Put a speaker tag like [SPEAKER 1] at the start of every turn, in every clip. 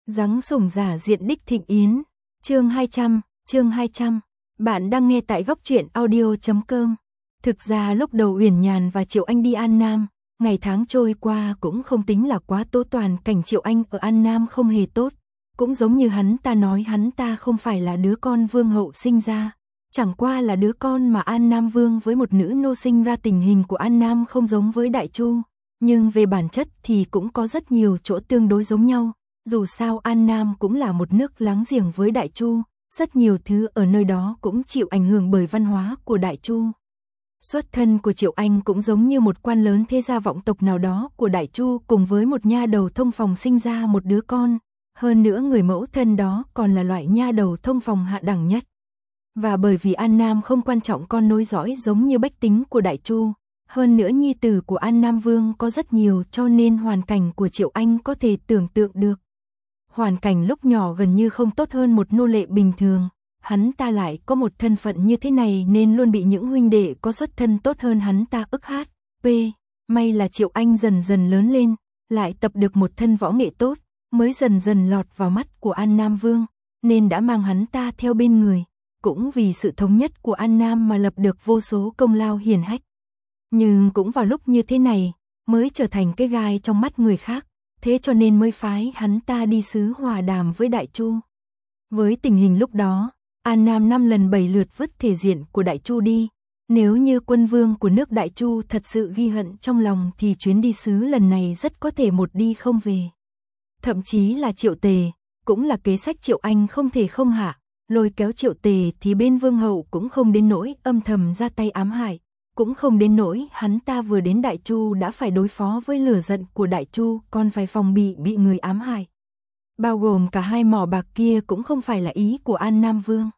[SPEAKER 1] Giáng sủng giả diện đích Thịnh Yến, chương 200. Bạn đang nghe tại góc truyện audio.com. Thực ra lúc đầu Uyển Nhàn và Triệu Anh đi An Nam, ngày tháng trôi qua cũng không tính là quá tốt, toàn cảnh Triệu Anh ở An Nam không hề tốt. Cũng giống như hắn ta nói, hắn ta không phải là đứa con vương hậu sinh ra, chẳng qua là đứa con mà An Nam vương với một nữ nô sinh ra. Tình hình của An Nam không giống với Đại Chu, nhưng về bản chất thì cũng có rất nhiều chỗ tương đối giống nhau. Dù sao An Nam cũng là một nước láng giềng với Đại Chu, rất nhiều thứ ở nơi đó cũng chịu ảnh hưởng bởi văn hóa của Đại Chu. Xuất thân của Triệu Anh cũng giống như một quan lớn thế gia vọng tộc nào đó của Đại Chu, cùng với một nha đầu thông phòng sinh ra một đứa con. Hơn nữa người mẫu thân đó còn là loại nha đầu thông phòng hạ đẳng nhất. Và bởi vì An Nam không quan trọng con nối dõi giống như bách tính của Đại Chu, hơn nữa nhi tử của An Nam vương có rất nhiều, cho nên hoàn cảnh của Triệu Anh có thể tưởng tượng được. Hoàn cảnh lúc nhỏ gần như không tốt hơn một nô lệ bình thường, hắn ta lại có một thân phận như thế này nên luôn bị những huynh đệ có xuất thân tốt hơn hắn ta ức hát. May là Triệu Anh dần dần lớn lên, lại tập được một thân võ nghệ tốt, mới dần dần lọt vào mắt của An Nam vương, nên đã mang hắn ta theo bên người, cũng vì sự thống nhất của An Nam mà lập được vô số công lao hiển hách. Nhưng cũng vào lúc như thế này, mới trở thành cái gai trong mắt người khác, thế cho nên mới phái hắn ta đi sứ hòa đàm với Đại Chu. Với tình hình lúc đó, An Nam 5 lần 7 lượt vứt thể diện của Đại Chu đi. Nếu như quân vương của nước Đại Chu thật sự ghi hận trong lòng thì chuyến đi sứ lần này rất có thể một đi không về. Thậm chí là Triệu Tề, cũng là kế sách Triệu Anh không thể không hạ, lôi kéo Triệu Tề thì bên vương hậu cũng không đến nỗi âm thầm ra tay ám hại, cũng không đến nỗi hắn ta vừa đến Đại Chu đã phải đối phó với lửa giận của Đại Chu, còn phải phòng bị người ám hại. Bao gồm cả hai mỏ bạc kia cũng không phải là ý của An Nam vương.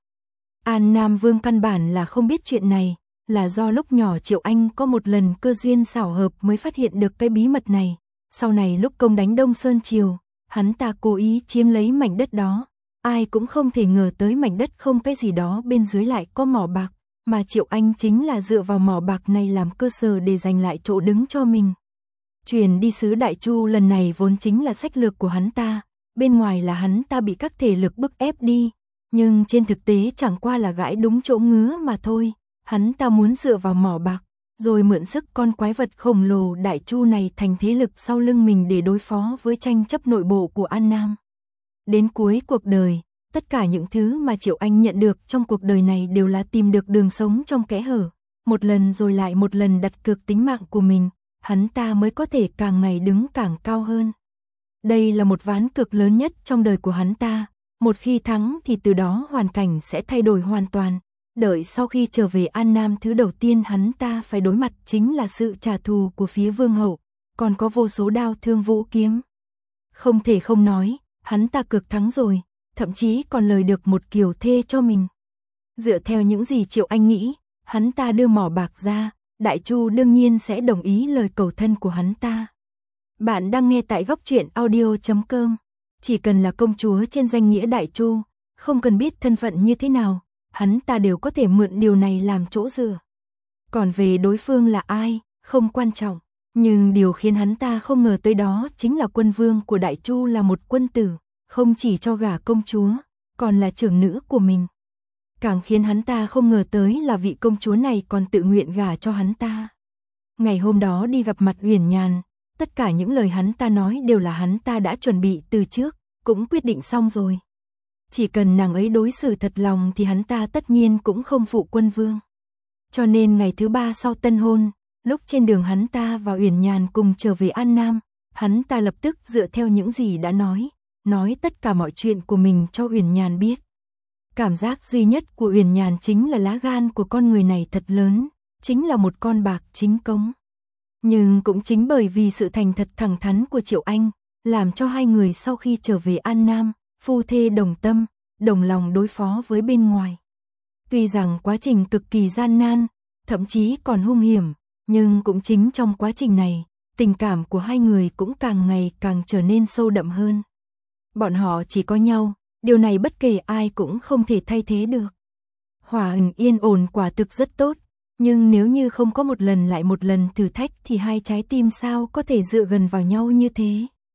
[SPEAKER 1] An Nam vương căn bản là không biết chuyện này, là do lúc nhỏ Triệu Anh có một lần cơ duyên xảo hợp mới phát hiện được cái bí mật này. Sau này lúc công đánh Đông Sơn Triều, hắn ta cố ý chiếm lấy mảnh đất đó. Ai cũng không thể ngờ tới mảnh đất không cái gì đó bên dưới lại có mỏ bạc, mà Triệu Anh chính là dựa vào mỏ bạc này làm cơ sở để giành lại chỗ đứng cho mình. Chuyển đi sứ Đại Chu lần này vốn chính là sách lược của hắn ta, bên ngoài là hắn ta bị các thể lực bức ép đi, nhưng trên thực tế chẳng qua là gãi đúng chỗ ngứa mà thôi. Hắn ta muốn dựa vào mỏ bạc, rồi mượn sức con quái vật khổng lồ Đại Chu này thành thế lực sau lưng mình để đối phó với tranh chấp nội bộ của An Nam. Đến cuối cuộc đời, tất cả những thứ mà Triệu Anh nhận được trong cuộc đời này đều là tìm được đường sống trong kẽ hở, một lần rồi lại một lần đặt cược tính mạng của mình, hắn ta mới có thể càng ngày đứng càng cao hơn. Đây là một ván cược lớn nhất trong đời của hắn ta, một khi thắng thì từ đó hoàn cảnh sẽ thay đổi hoàn toàn. Đợi sau khi trở về An Nam, thứ đầu tiên hắn ta phải đối mặt chính là sự trả thù của phía vương hậu, còn có vô số đao thương vũ kiếm. Không thể không nói, hắn ta cược thắng rồi, thậm chí còn lời được một kiều thê cho mình. Dựa theo những gì Triệu Anh nghĩ, hắn ta đưa mỏ bạc ra, Đại Chu đương nhiên sẽ đồng ý lời cầu thân của hắn ta. Bạn đang nghe tại góc truyện audio.com. Chỉ cần là công chúa trên danh nghĩa Đại Chu, không cần biết thân phận như thế nào, hắn ta đều có thể mượn điều này làm chỗ dựa. Còn về đối phương là ai, không quan trọng, nhưng điều khiến hắn ta không ngờ tới đó chính là quân vương của Đại Chu là một quân tử, không chỉ cho gả công chúa, còn là trưởng nữ của mình. Càng khiến hắn ta không ngờ tới là vị công chúa này còn tự nguyện gả cho hắn ta. Ngày hôm đó đi gặp mặt Uyển Nhàn, tất cả những lời hắn ta nói đều là hắn ta đã chuẩn bị từ trước, cũng quyết định xong rồi. Chỉ cần nàng ấy đối xử thật lòng thì hắn ta tất nhiên cũng không phụ quân vương. Cho nên ngày thứ 3 sau tân hôn, lúc trên đường hắn ta và Uyển Nhàn cùng trở về An Nam, hắn ta lập tức dựa theo những gì đã nói tất cả mọi chuyện của mình cho Uyển Nhàn biết. Cảm giác duy nhất của Uyển Nhàn chính là lá gan của con người này thật lớn, chính là một con bạc chính cống. Nhưng cũng chính bởi vì sự thành thật thẳng thắn của Triệu Anh, làm cho hai người sau khi trở về An Nam, phu thê đồng tâm, đồng lòng đối phó với bên ngoài. Tuy rằng quá trình cực kỳ gian nan, thậm chí còn hung hiểm, nhưng cũng chính trong quá trình này, tình cảm của hai người cũng càng ngày càng trở nên sâu đậm hơn. Bọn họ chỉ có nhau, điều này bất kể ai cũng không thể thay thế được. Hòa hình yên ổn quả thực rất tốt, nhưng nếu như không có một lần lại một lần thử thách thì hai trái tim sao có thể dựa gần vào nhau như thế.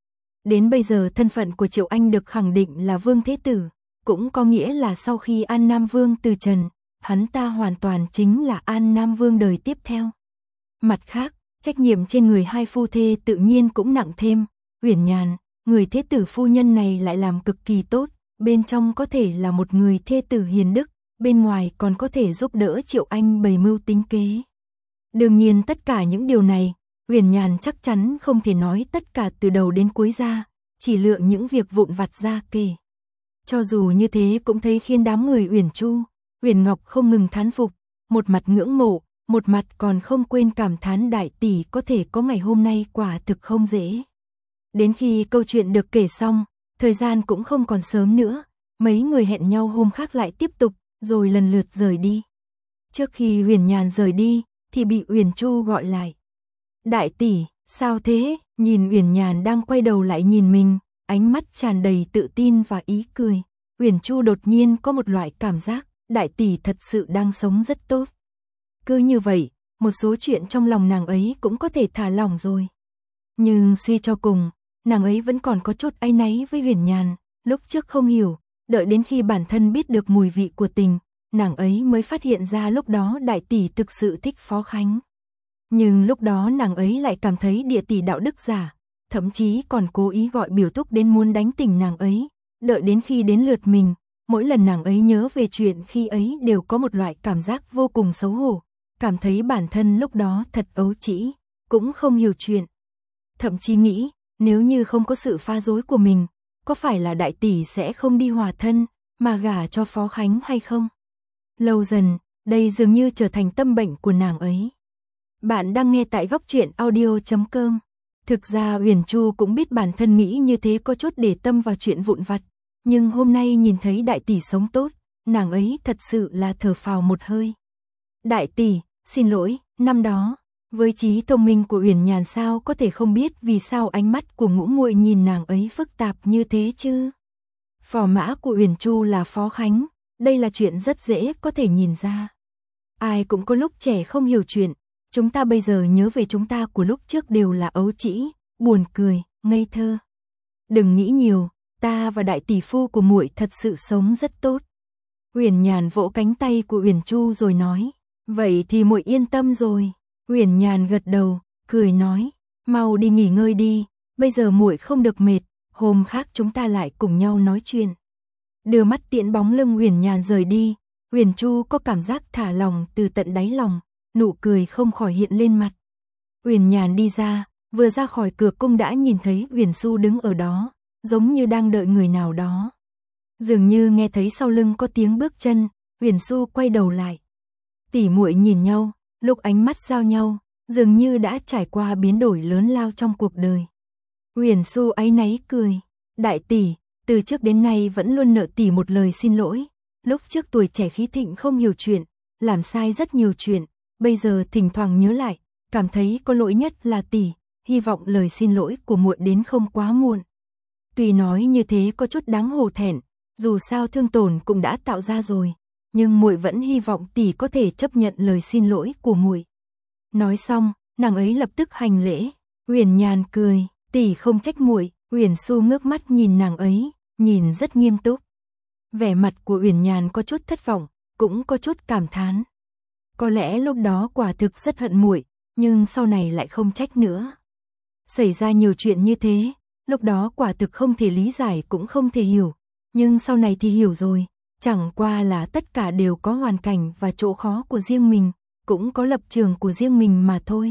[SPEAKER 1] Đến bây giờ thân phận của Triệu Anh được khẳng định là Vương Thế Tử, cũng có nghĩa là sau khi An Nam Vương từ trần, hắn ta hoàn toàn chính là An Nam Vương đời tiếp theo. Mặt khác, trách nhiệm trên người hai phu thê tự nhiên cũng nặng thêm. Uyển Nhàn, người thế tử phu nhân này lại làm cực kỳ tốt, bên trong có thể là một người thê tử hiền đức, bên ngoài còn có thể giúp đỡ Triệu Anh bày mưu tính kế. Đương nhiên tất cả những điều này, Uyển Nhàn chắc chắn không thể nói tất cả từ đầu đến cuối ra, chỉ lựa những việc vụn vặt ra kể. Cho dù như thế cũng thấy khiến đám người Uyển Chu, Uyển Ngọc không ngừng thán phục, một mặt ngưỡng mộ, một mặt còn không quên cảm thán đại tỷ có thể có ngày hôm nay quả thực không dễ. Đến khi câu chuyện được kể xong, thời gian cũng không còn sớm nữa, mấy người hẹn nhau hôm khác lại tiếp tục, rồi lần lượt rời đi. Trước khi Uyển Nhàn rời đi, thì bị Uyển Chu gọi lại. Đại tỷ, sao thế? Nhìn Uyển Nhàn đang quay đầu lại nhìn mình, ánh mắt tràn đầy tự tin và ý cười. Uyển Chu đột nhiên có một loại cảm giác, đại tỷ thật sự đang sống rất tốt. Cứ như vậy, một số chuyện trong lòng nàng ấy cũng có thể thả lỏng rồi. Nhưng suy cho cùng, nàng ấy vẫn còn có chút áy náy với Uyển Nhàn, lúc trước không hiểu, đợi đến khi bản thân biết được mùi vị của tình, nàng ấy mới phát hiện ra lúc đó đại tỷ thực sự thích Phó Khánh. Nhưng lúc đó nàng ấy lại cảm thấy địa tỷ đạo đức giả, thậm chí còn cố ý gọi biểu thúc đến muốn đánh tỉnh nàng ấy, đợi đến khi đến lượt mình, mỗi lần nàng ấy nhớ về chuyện khi ấy đều có một loại cảm giác vô cùng xấu hổ, cảm thấy bản thân lúc đó thật ấu trĩ, cũng không hiểu chuyện. Thậm chí nghĩ, nếu như không có sự pha dối của mình, có phải là đại tỷ sẽ không đi hòa thân, mà gả cho Phó Khánh hay không? Lâu dần, đây dường như trở thành tâm bệnh của nàng ấy. Bạn đang nghe tại góc truyện audio.com. Thực ra Uyển Chu cũng biết bản thân nghĩ như thế có chút để tâm vào chuyện vụn vặt, nhưng hôm nay nhìn thấy đại tỷ sống tốt, nàng ấy thật sự là thở phào một hơi. Đại tỷ, xin lỗi, năm đó, với trí thông minh của Uyển Nhàn sao có thể không biết vì sao ánh mắt của ngũ muội nhìn nàng ấy phức tạp như thế chứ? Phò mã của Uyển Chu là Phó Khánh, đây là chuyện rất dễ có thể nhìn ra. Ai cũng có lúc trẻ không hiểu chuyện, chúng ta bây giờ nhớ về chúng ta của lúc trước đều là ấu trĩ, buồn cười, ngây thơ. Đừng nghĩ nhiều, ta và đại tỷ phu của muội thật sự sống rất tốt. Uyển Nhàn vỗ cánh tay của Uyển Chu rồi nói, vậy thì muội yên tâm rồi. Uyển Nhàn gật đầu, cười nói, mau đi nghỉ ngơi đi, bây giờ muội không được mệt, hôm khác chúng ta lại cùng nhau nói chuyện. Đưa mắt tiễn bóng lưng Uyển Nhàn rời đi, Uyển Chu có cảm giác thả lòng từ tận đáy lòng, nụ cười không khỏi hiện lên mặt. Uyển Nhàn đi ra, vừa ra khỏi cửa cung đã nhìn thấy Uyển Xu đứng ở đó, giống như đang đợi người nào đó. Dường như nghe thấy sau lưng có tiếng bước chân, Uyển Xu quay đầu lại. Tỷ muội nhìn nhau, lúc ánh mắt giao nhau, dường như đã trải qua biến đổi lớn lao trong cuộc đời. Uyển Xu áy náy cười, đại tỷ, từ trước đến nay vẫn luôn nợ tỷ một lời xin lỗi, lúc trước tuổi trẻ khí thịnh không hiểu chuyện, làm sai rất nhiều chuyện, bây giờ thỉnh thoảng nhớ lại, cảm thấy có lỗi nhất là tỷ, hy vọng lời xin lỗi của muội đến không quá muộn. Tuy nói như thế có chút đáng hổ thẹn, dù sao thương tổn cũng đã tạo ra rồi, nhưng muội vẫn hy vọng tỷ có thể chấp nhận lời xin lỗi của muội. Nói xong, nàng ấy lập tức hành lễ. Uyển Nhàn cười, tỷ không trách muội. Uyển Xu ngước mắt nhìn nàng ấy, nhìn rất nghiêm túc. Vẻ mặt của Uyển Nhàn có chút thất vọng, cũng có chút cảm thán. Có lẽ lúc đó quả thực rất hận muội, nhưng sau này lại không trách nữa. Xảy ra nhiều chuyện như thế, lúc đó quả thực không thể lý giải cũng không thể hiểu, nhưng sau này thì hiểu rồi, chẳng qua là tất cả đều có hoàn cảnh và chỗ khó của riêng mình, cũng có lập trường của riêng mình mà thôi.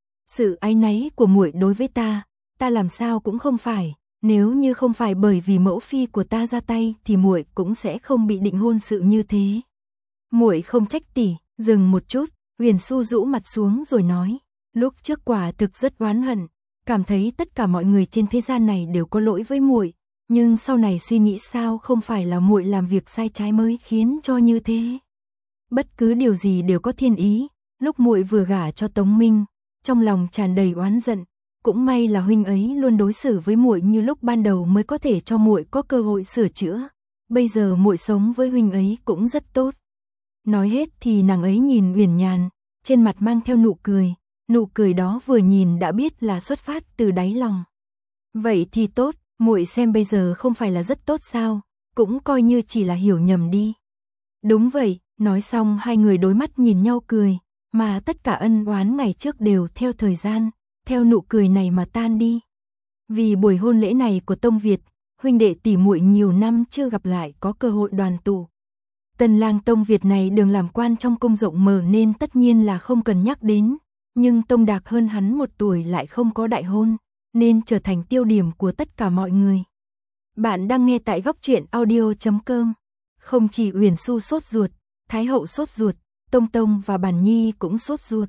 [SPEAKER 1] Sự áy náy của muội đối với ta làm sao cũng không phải, nếu như không phải bởi vì mẫu phi của ta ra tay thì muội cũng sẽ không bị định hôn sự như thế. Muội không trách tỷ. Dừng một chút, Uyển Xu rũ mặt xuống rồi nói, lúc trước quả thực rất oán hận, cảm thấy tất cả mọi người trên thế gian này đều có lỗi với muội, nhưng sau này suy nghĩ sao không phải là muội làm việc sai trái mới khiến cho như thế. Bất cứ điều gì đều có thiên ý, lúc muội vừa gả cho Tống Minh, trong lòng tràn đầy oán giận, cũng may là huynh ấy luôn đối xử với muội như lúc ban đầu mới có thể cho muội có cơ hội sửa chữa. Bây giờ muội sống với huynh ấy cũng rất tốt. Nói hết thì nàng ấy nhìn Uyển Nhàn, trên mặt mang theo nụ cười đó vừa nhìn đã biết là xuất phát từ đáy lòng. Vậy thì tốt, muội xem bây giờ không phải là rất tốt sao, cũng coi như chỉ là hiểu nhầm đi. Đúng vậy, nói xong hai người đối mắt nhìn nhau cười, mà tất cả ân oán ngày trước đều theo thời gian, theo nụ cười này mà tan đi. Vì buổi hôn lễ này của Tông Việt, huynh đệ tỷ muội nhiều năm chưa gặp lại có cơ hội đoàn tụ. Tân lang Tông Việt này đường làm quan trong cung rộng mở nên tất nhiên là không cần nhắc đến, nhưng Tông Đạc hơn hắn 1 tuổi lại không có đại hôn, nên trở thành tiêu điểm của tất cả mọi người. Bạn đang nghe tại góc truyện audio.com. Không chỉ Uyển Xu sốt ruột, Thái hậu sốt ruột, Tông Tông và Bản Nhi cũng sốt ruột.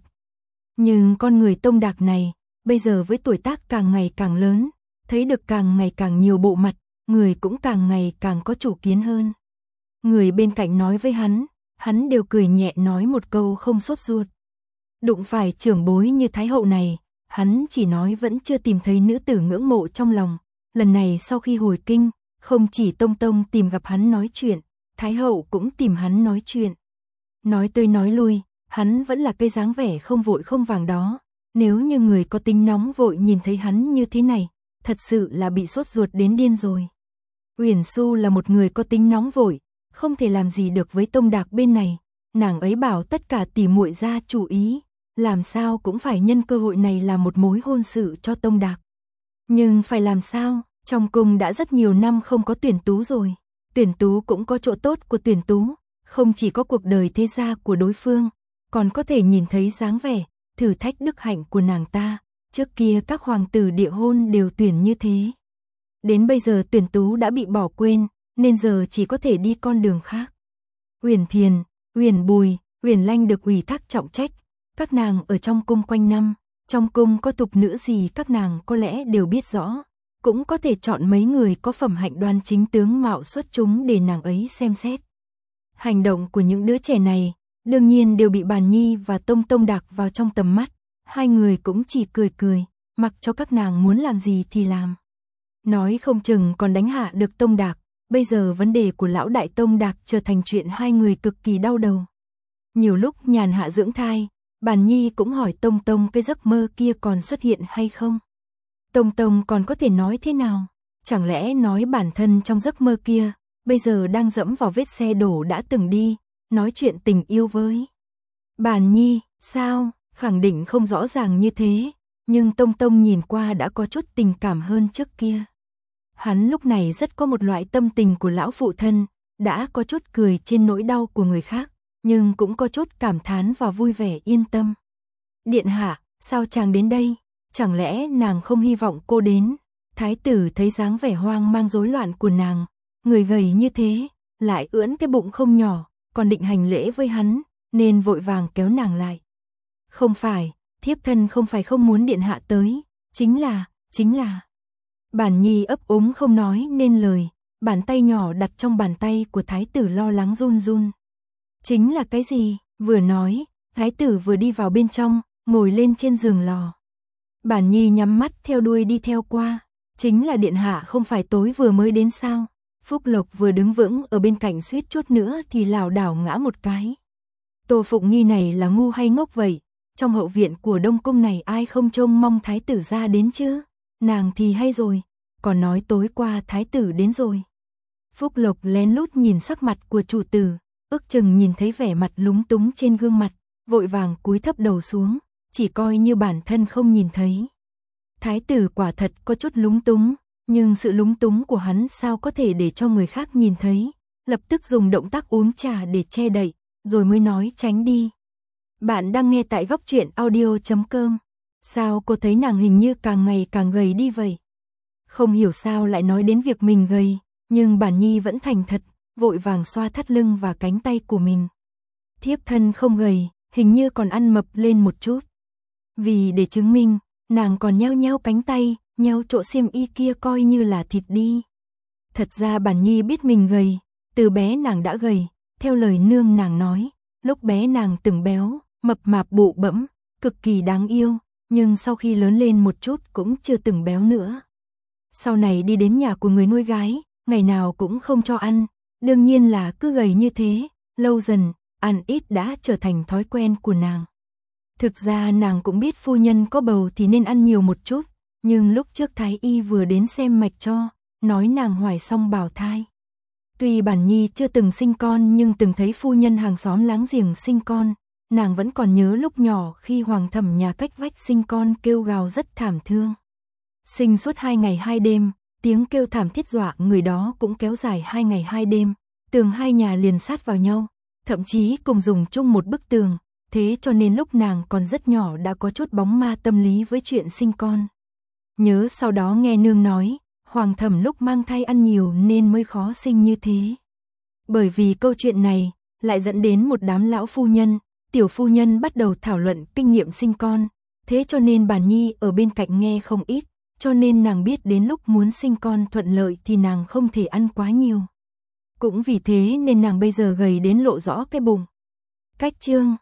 [SPEAKER 1] Nhưng con người Tông Đạc này, bây giờ với tuổi tác càng ngày càng lớn, thấy được càng ngày càng nhiều bộ mặt, người cũng càng ngày càng có chủ kiến hơn. Người bên cạnh nói với hắn đều cười nhẹ nói một câu không sốt ruột. Đụng phải trưởng bối như Thái hậu này, hắn chỉ nói vẫn chưa tìm thấy nữ tử ngưỡng mộ trong lòng. Lần này sau khi hồi kinh, không chỉ Tông Tông tìm gặp hắn nói chuyện, Thái hậu cũng tìm hắn nói chuyện. Nói tới nói lui, hắn vẫn là cây dáng vẻ không vội không vàng đó. Nếu như người có tính nóng vội nhìn thấy hắn như thế này, thật sự là bị sốt ruột đến điên rồi. Uyển Xu là một người có tính nóng vội, không thể làm gì được với Tông Đạc bên này. Nàng ấy bảo tất cả tỷ muội ra chú ý, làm sao cũng phải nhân cơ hội này làm một mối hôn sự cho Tông Đạc. Nhưng phải làm sao, trong cung đã rất nhiều năm không có tuyển tú rồi. Tuyển tú cũng có chỗ tốt của tuyển tú, không chỉ có cuộc đời thế gia của đối phương, còn có thể nhìn thấy dáng vẻ, thử thách đức hạnh của nàng ta. Trước kia các hoàng tử địa hôn đều tuyển như thế. Đến bây giờ tuyển tú đã bị bỏ quên, nên giờ chỉ có thể đi con đường khác. Uyển Thiền, Uyển Bùi, Uyển Lanh được ủy thác trọng trách. Các nàng ở trong cung quanh năm, trong cung có tục nữ gì các nàng có lẽ đều biết rõ. Cũng có thể chọn mấy người có phẩm hạnh đoan chính tướng mạo xuất chúng để nàng ấy xem xét. Hành động của những đứa trẻ này, đương nhiên đều bị Bản Nhi và Tông Tông Đạc vào trong tầm mắt. Hai người cũng chỉ cười cười, mặc cho các nàng muốn làm gì thì làm. Nói không chừng còn đánh hạ được Tông Đạc, bây giờ vấn đề của lão đại Tông Đạc trở thành chuyện hai người cực kỳ đau đầu. Nhiều lúc nhàn hạ dưỡng thai, Bản Nhi cũng hỏi Tông Tông cái giấc mơ kia còn xuất hiện hay không. Tông Tông còn có thể nói thế nào? Chẳng lẽ nói bản thân trong giấc mơ kia, bây giờ đang dẫm vào vết xe đổ đã từng đi, nói chuyện tình yêu với Bản Nhi, sao? Khẳng định không rõ ràng như thế, nhưng Tông Tông nhìn qua đã có chút tình cảm hơn trước kia. Hắn lúc này rất có một loại tâm tình của lão phụ thân, đã có chút cười trên nỗi đau của người khác, nhưng cũng có chút cảm thán và vui vẻ yên tâm. Điện hạ, sao chàng đến đây? Chẳng lẽ nàng không hy vọng cô đến? Thái tử thấy dáng vẻ hoang mang rối loạn của nàng, người gầy như thế, lại ưỡn cái bụng không nhỏ, còn định hành lễ với hắn, nên vội vàng kéo nàng lại. Không phải, thiếp thân không phải không muốn điện hạ tới, chính là. Bản Nhi ấp úng không nói nên lời, bàn tay nhỏ đặt trong bàn tay của thái tử lo lắng run run. Chính là cái gì? Vừa nói, thái tử vừa đi vào bên trong, ngồi lên trên giường lò. Bản Nhi nhắm mắt theo đuôi đi theo qua, chính là điện hạ không phải tối vừa mới đến sao? Phúc Lộc vừa đứng vững ở bên cạnh suýt chút nữa thì lảo đảo ngã một cái. Tô Phụng Nghi này là ngu hay ngốc vậy? Trong hậu viện của Đông Cung này ai không trông mong thái tử ra đến chứ? Nàng thì hay rồi, còn nói tối qua thái tử đến rồi. Phúc Lộc lén lút nhìn sắc mặt của chủ tử, ước chừng nhìn thấy vẻ mặt lúng túng trên gương mặt, vội vàng cúi thấp đầu xuống, chỉ coi như bản thân không nhìn thấy. Thái tử quả thật có chút lúng túng, nhưng sự lúng túng của hắn sao có thể để cho người khác nhìn thấy, lập tức dùng động tác uống trà để che đậy, rồi mới nói tránh đi. Bạn đang nghe tại góc truyện audio.com. Sao cô thấy nàng hình như càng ngày càng gầy đi vậy? Không hiểu sao lại nói đến việc mình gầy, nhưng Bản Nhi vẫn thành thật, vội vàng xoa thắt lưng và cánh tay của mình. Thiếp thân không gầy, hình như còn ăn mập lên một chút. Vì để chứng minh, nàng còn nheo nheo cánh tay, nheo chỗ xiêm y kia coi như là thịt đi. Thật ra Bản Nhi biết mình gầy, từ bé nàng đã gầy, theo lời nương nàng nói, lúc bé nàng từng béo, mập mạp bụ bẫm, cực kỳ đáng yêu, nhưng sau khi lớn lên một chút cũng chưa từng béo nữa. Sau này đi đến nhà của người nuôi gái, ngày nào cũng không cho ăn, đương nhiên là cứ gầy như thế, lâu dần, ăn ít đã trở thành thói quen của nàng. Thực ra nàng cũng biết phu nhân có bầu thì nên ăn nhiều một chút, Nhưng lúc trước Thái Y vừa đến xem mạch cho, nói nàng hoài xong bào thai. Tuy bản nhi chưa từng sinh con nhưng từng thấy phu nhân hàng xóm láng giềng sinh con, nàng vẫn còn nhớ lúc nhỏ khi Hoàng Thẩm nhà cách vách sinh con kêu gào rất thảm thương. Sinh suốt 2 ngày 2 đêm, tiếng kêu thảm thiết dọa người đó cũng kéo dài 2 ngày 2 đêm, tường hai nhà liền sát vào nhau, thậm chí cùng dùng chung một bức tường, thế cho nên lúc nàng còn rất nhỏ đã có chút bóng ma tâm lý với chuyện sinh con. Nhớ sau đó nghe nương nói, Hoàng Thẩm lúc mang thai ăn nhiều nên mới khó sinh như thế. Bởi vì câu chuyện này, lại dẫn đến một đám lão phu nhân, tiểu phu nhân bắt đầu thảo luận kinh nghiệm sinh con, thế cho nên bản nhi ở bên cạnh nghe không ít, cho nên nàng biết đến lúc muốn sinh con thuận lợi thì nàng không thể ăn quá nhiều. Cũng vì thế nên nàng bây giờ gầy đến lộ rõ cái bụng. Cách chương